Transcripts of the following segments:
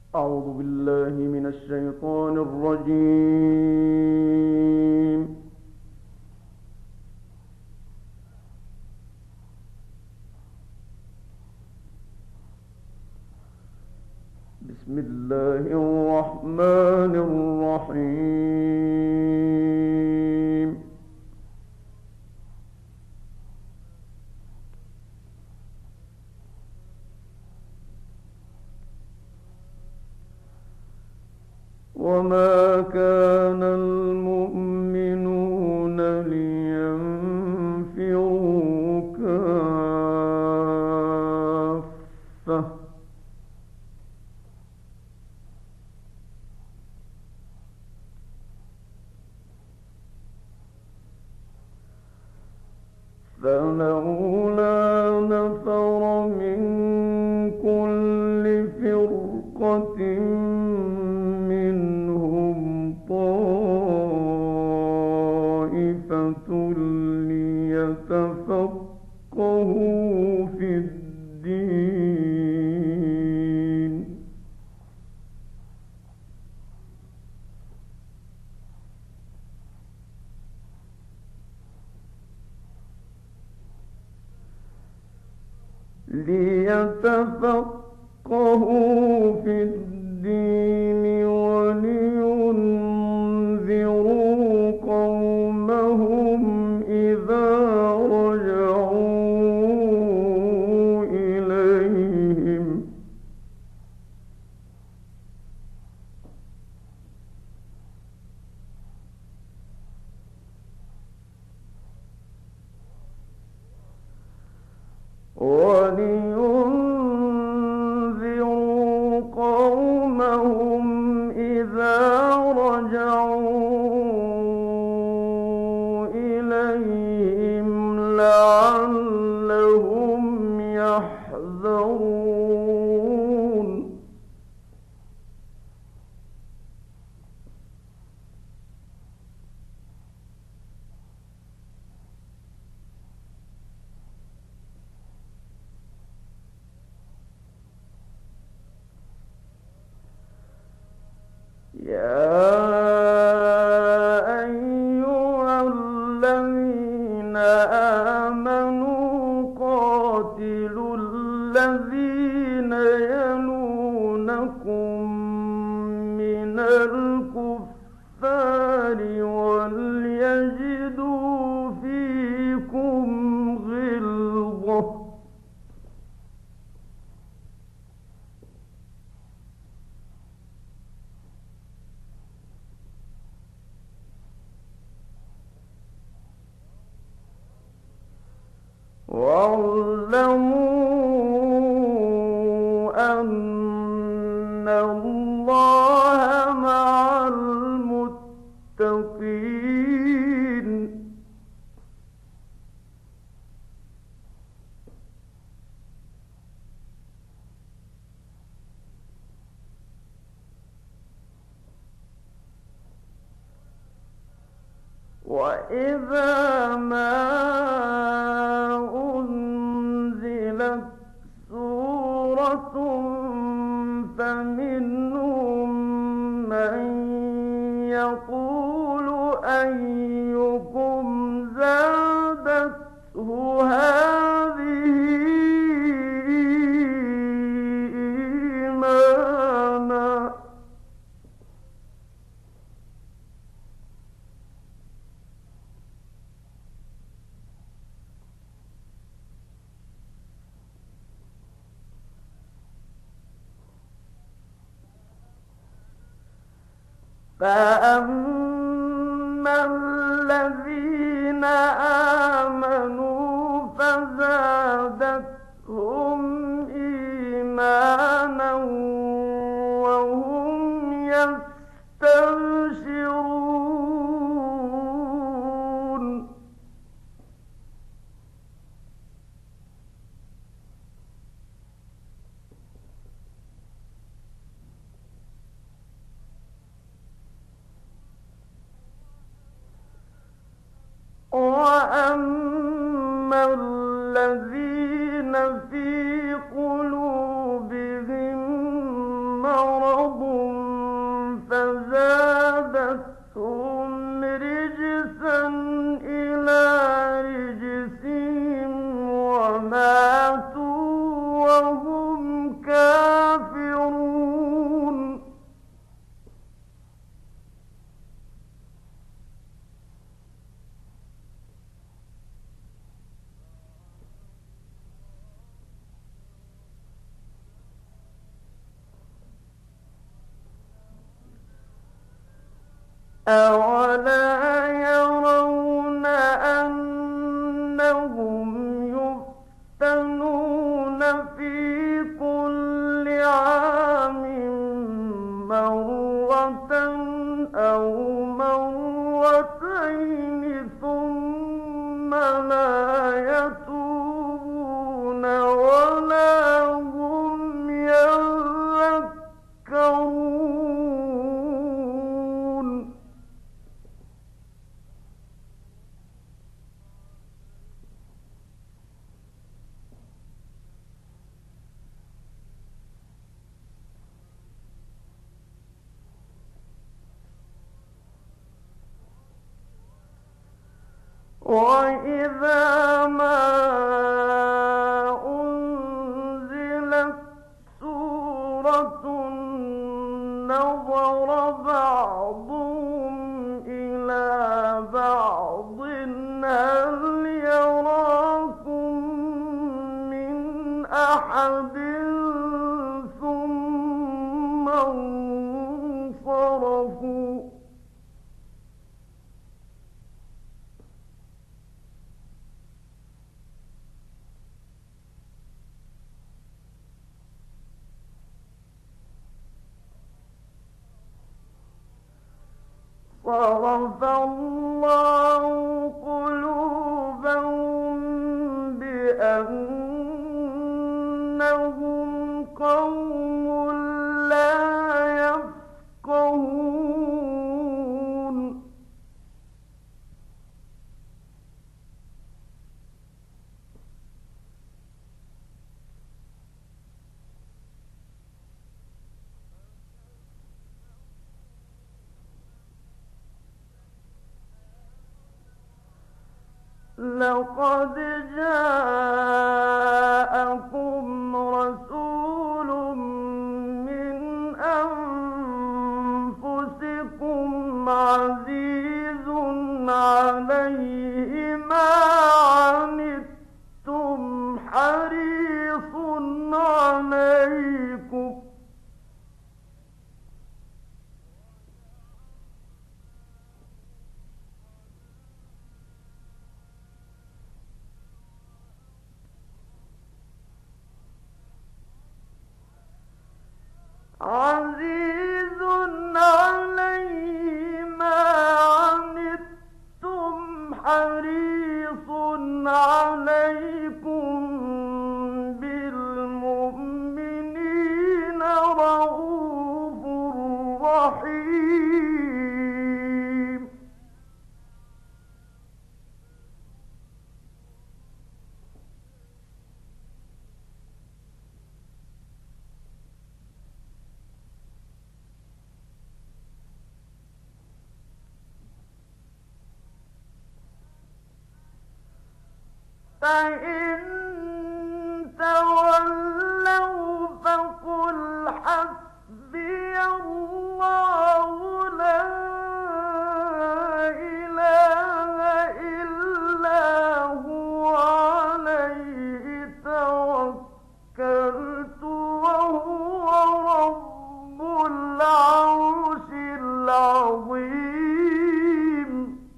أعوذ بالله من الشيطان الرجيم. بسم الله الرحمن الرحيم. وما كان المؤمنون لينفروا كافة فلولا نفر من كل فرقة منهم طائفة ليتفقهوا في الدين ولينذروا قومهم إذا رجعوا إليهم لعلهم يحذرون يا أيها الذين آمنوا قاتلوا الذين يلونكم من الكفار وليجدوا فيكم غلظة واعلموا أن الله مع المتقين وإذا ما أنزلت سورة فمنهم من يقول أيكم زادته هذه إيمانا فأما الذين آمنوا فزادتهم إيمانا وهم يستبشرون وأما الذين في قلوبهم مرض أولا يرون أنهم يفتنون في كل عام مرة أو مرتين ثم لا يتوبون ولا هم يذكرون وإذا ما أنزلت سورة نظر بعضهم إلى بعض هل يراكم من أحد ثم انصرفوا صرف الله قلوبهم بأنهم قوم لا يفقهون لقد جاءكم رسول من أنفسكم عزيز عليه ما عنتم حريص عليكم عزيز عليه ما عنتم حريص عليكم بالمؤمنين رءوف رحيم فإن تولوا فقل حسبي الله لا إله إلا هو عليه توكلت وهو رب العرش العظيم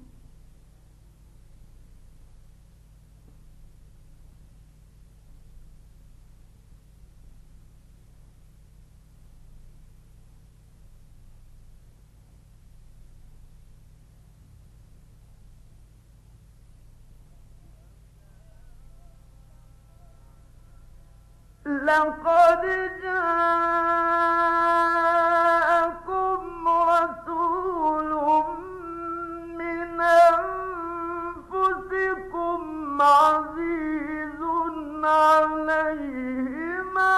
لقد جاءكم رسول من أنفسكم عزيز عليه ما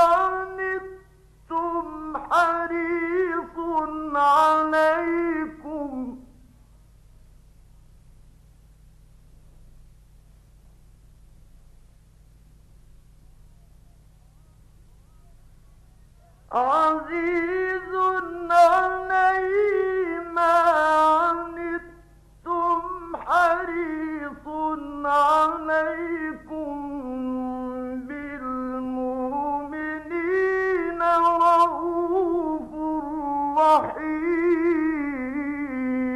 عنتم حريص عليكم عزيز عليه ما عنتم حريص عليكم بالمؤمنين رءوف رحيم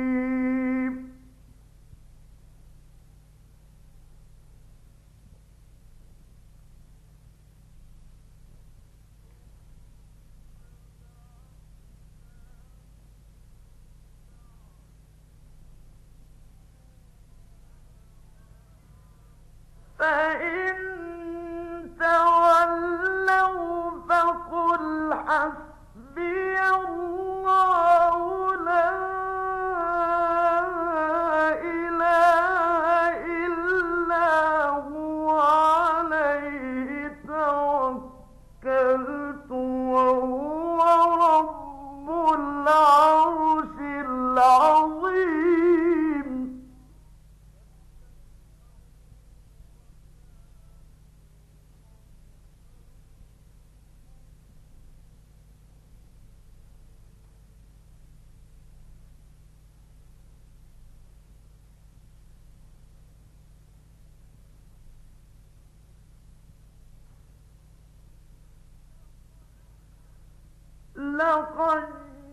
لقد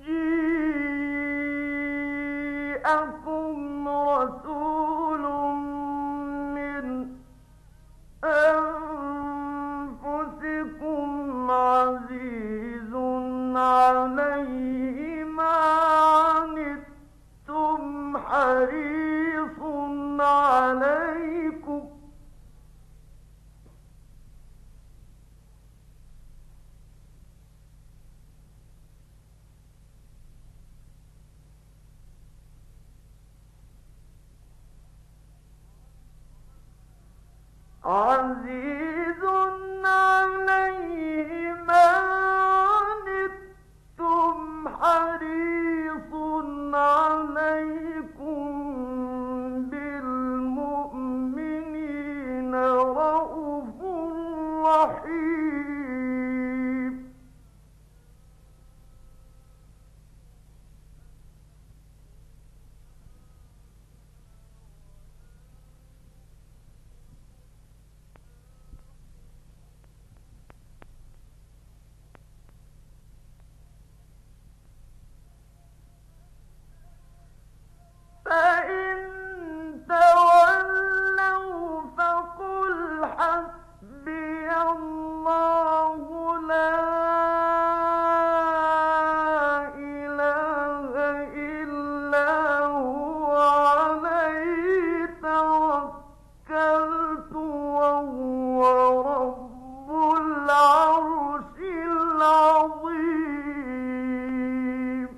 جيءكم رسول من أنفسكم عزيز عليه ما عنتم حريص عليكم عزيز عليه ما عنتم حريص عليكم بالمؤمنين رءوف رحيم فإن تولوا فقل حسبي الله لا إله إلا هو عليه توكلت وهو رب العرش العظيم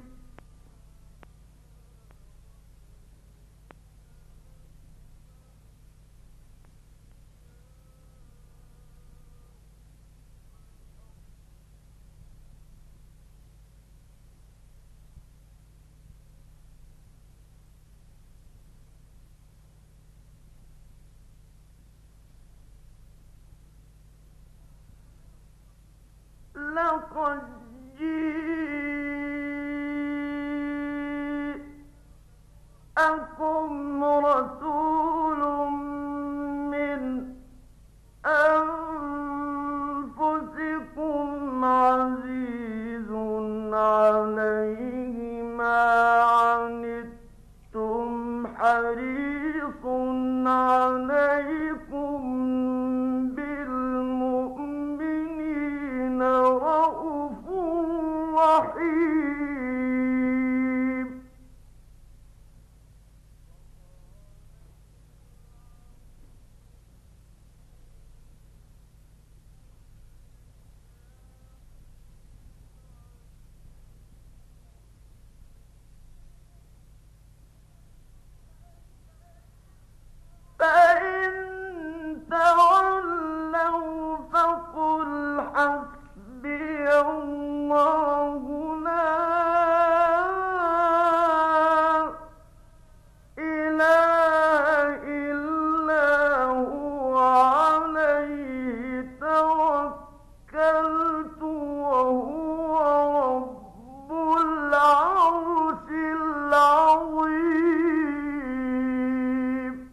لقد جيءكم رسول من أنفسكم عزيز عليه ما عنتم حريص عليكم بالمؤمنين رءوف رحيم فإن تولوا فقل حسبي الله لا إله إلا هو عليه توكلت وهو رب العرش العظيم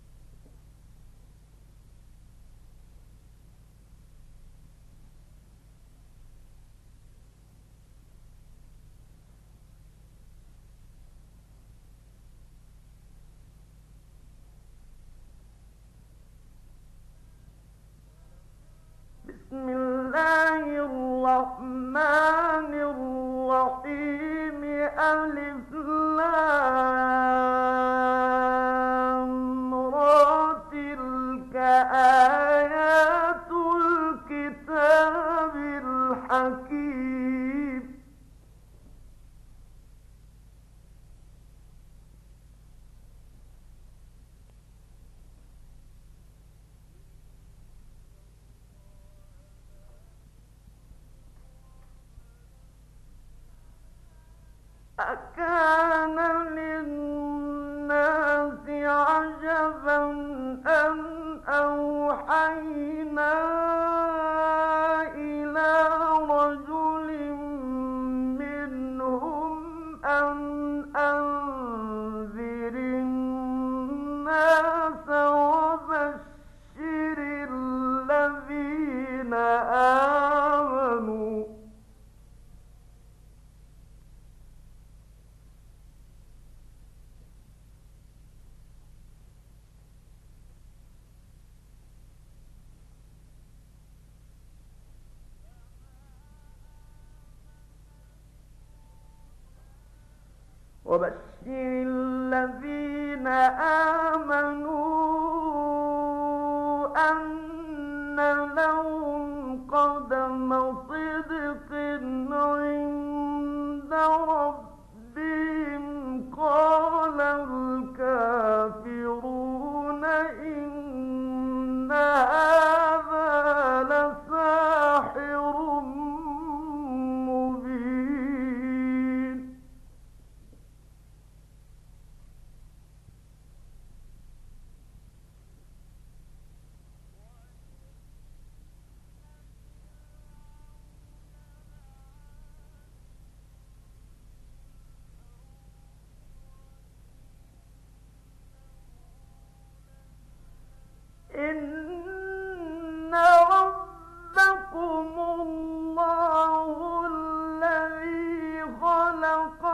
بسم الله الرحمن الرحيم ألف لام را تلك آيات الكتاب الحكيم أكان للناس عجبا أن أوحينا إلى رجل منهم أن أنذر الناس وبشر الذين آمنوا وبشر الذين آمنوا أن لهم قدم صدق عند ربهم. قال الكافرون إن هذا لساحر مبين. إن ربكم الله الذي خلق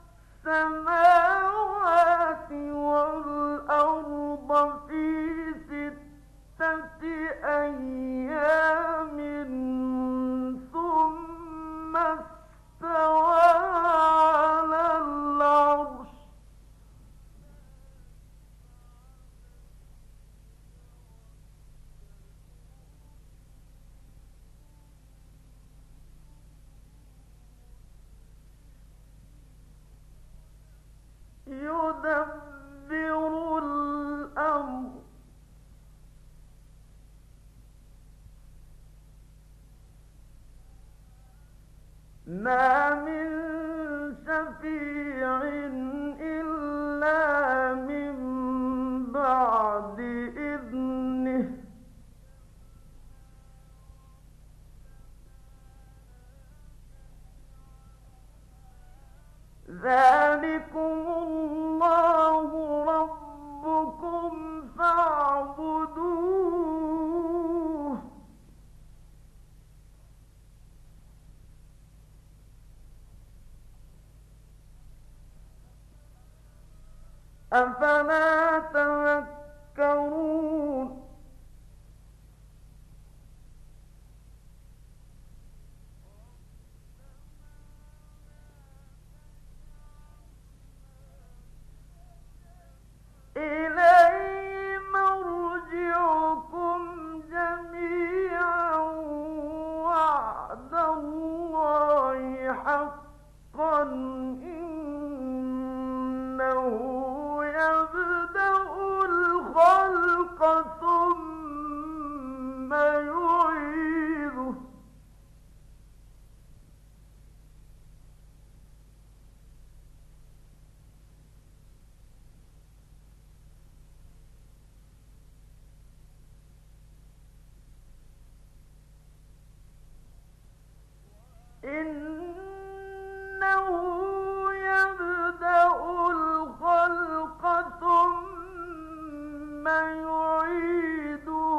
السماوات والأرض في 6 أيام ثم استوى على العرش. يدبر الأمر ما من شفيع إلا من بعد إذنه. ذلكم الله ربكم فاعبدوه. أفلا تذكرون. إليه مرجعكم جميعا وعد الله حقا إنه يبدأ الخلق ثم يعيده. إنه يبدأ الخلق ثم يعيده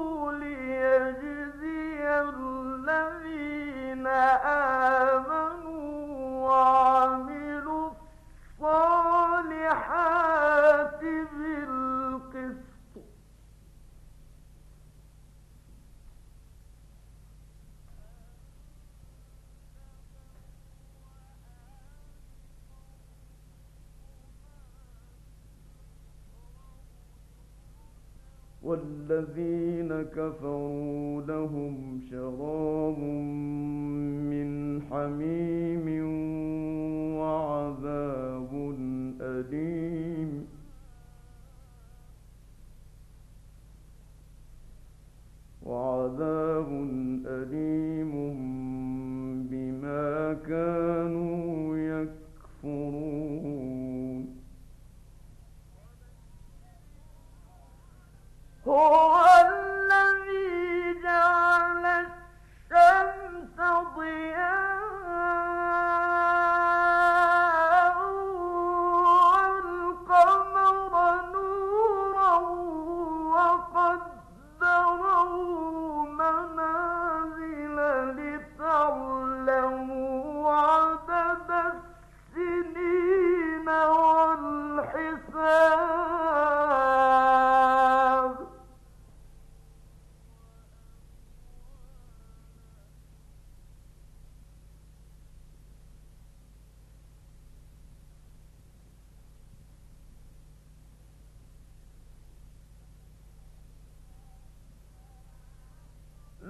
ليجزي الذين آمنوا وعملوا الصالحات بالقسط. والذين كفروا لهم شراب من حميم وعذاب أليم. بما كانوا يكفرون. هو الذي جعل الشمس ضياء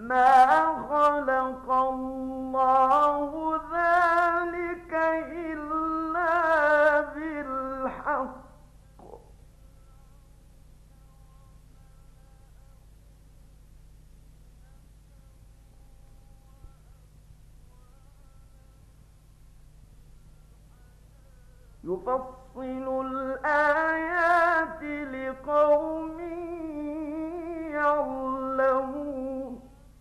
ما خلق الله ذلك إلا بالحق يفصل الآيات لقوم يعلمون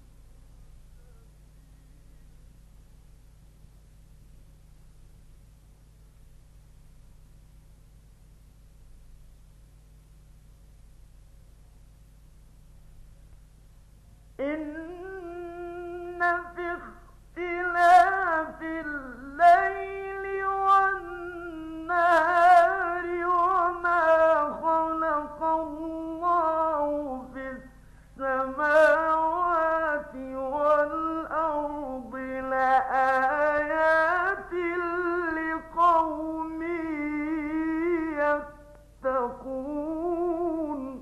إن في اختلاف الليل والنهار وما خلق الله في السماوات والأرض لآيات لقوم يتقون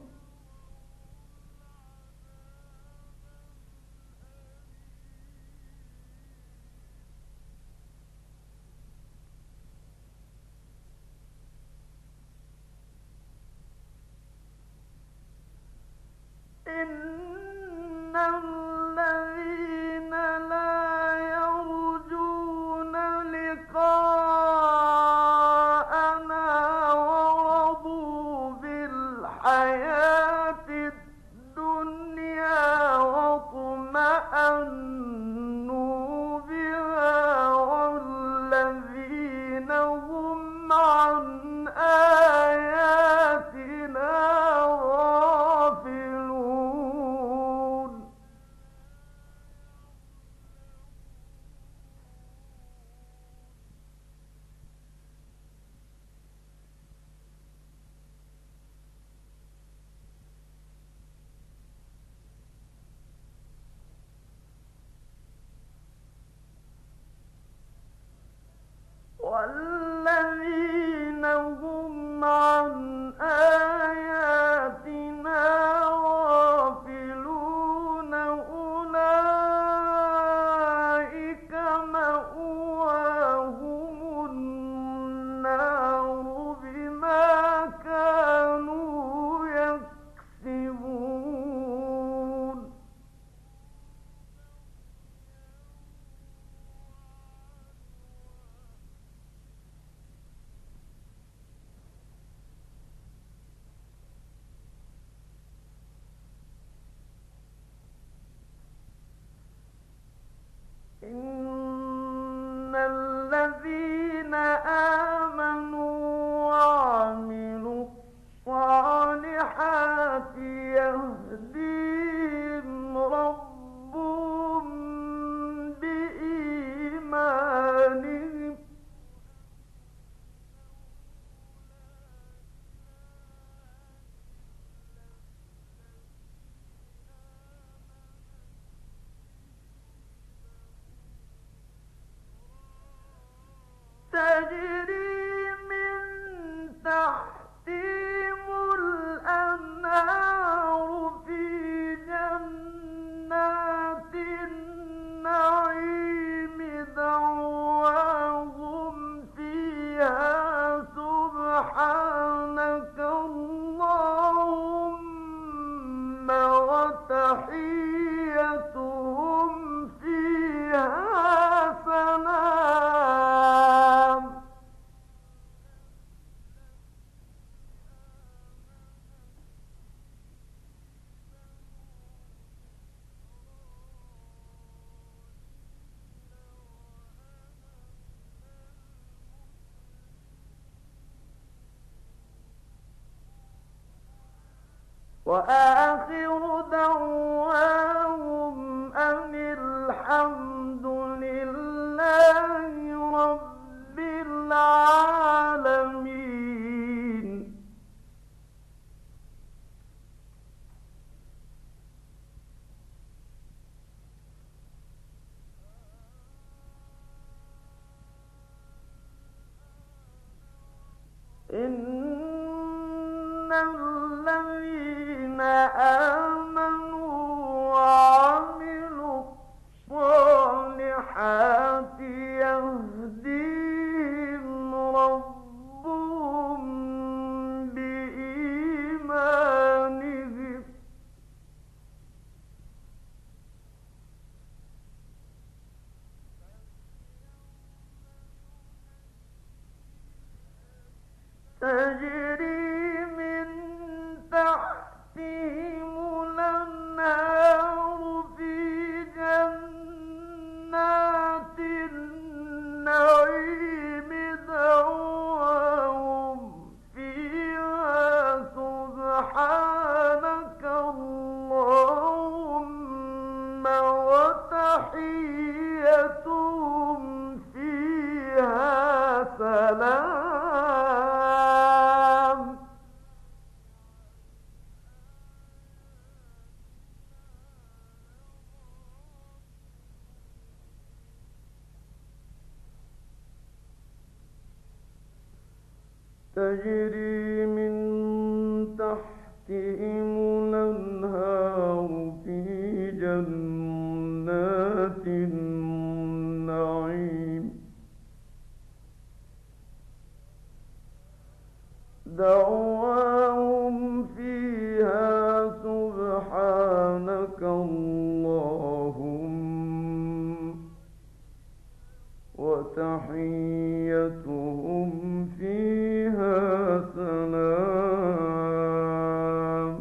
إن الذين لا يرجون لقاءنا ورضوا بالحياة الدنيا واطمأنوا بها والذين هم عن آياتنا غافلون والذين هم عن آياتنا غافلون أولئك مأواهم النار بما كانوا يكسبون إن الذين آمنوا وعملوا الصالحات يهديهم ربهم بإيمانهم تجري من تحتهم الأنهار في جنات النعيم دعواهم فيها سبحانك اللهم وتحيتهم فيها سلام وآخر دعواهم أن الحمد لله رب العالمين إن الذين آمنوا وعملوا تجري من تحتهم الأنهار في جنات النعيم دعواهم فيها سبحانك اللهم وتحيتهم فيها سلام. تجري من تحتهم الأنهار في جنات النعيم دعواهم فيها سبحانك اللهم وتحيتهم فيها سلام.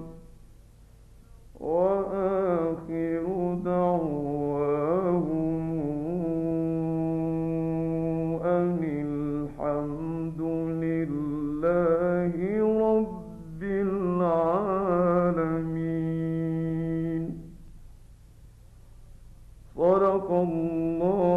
وآخر دعواهم أن الحمد لله رب العالمين. صدق الله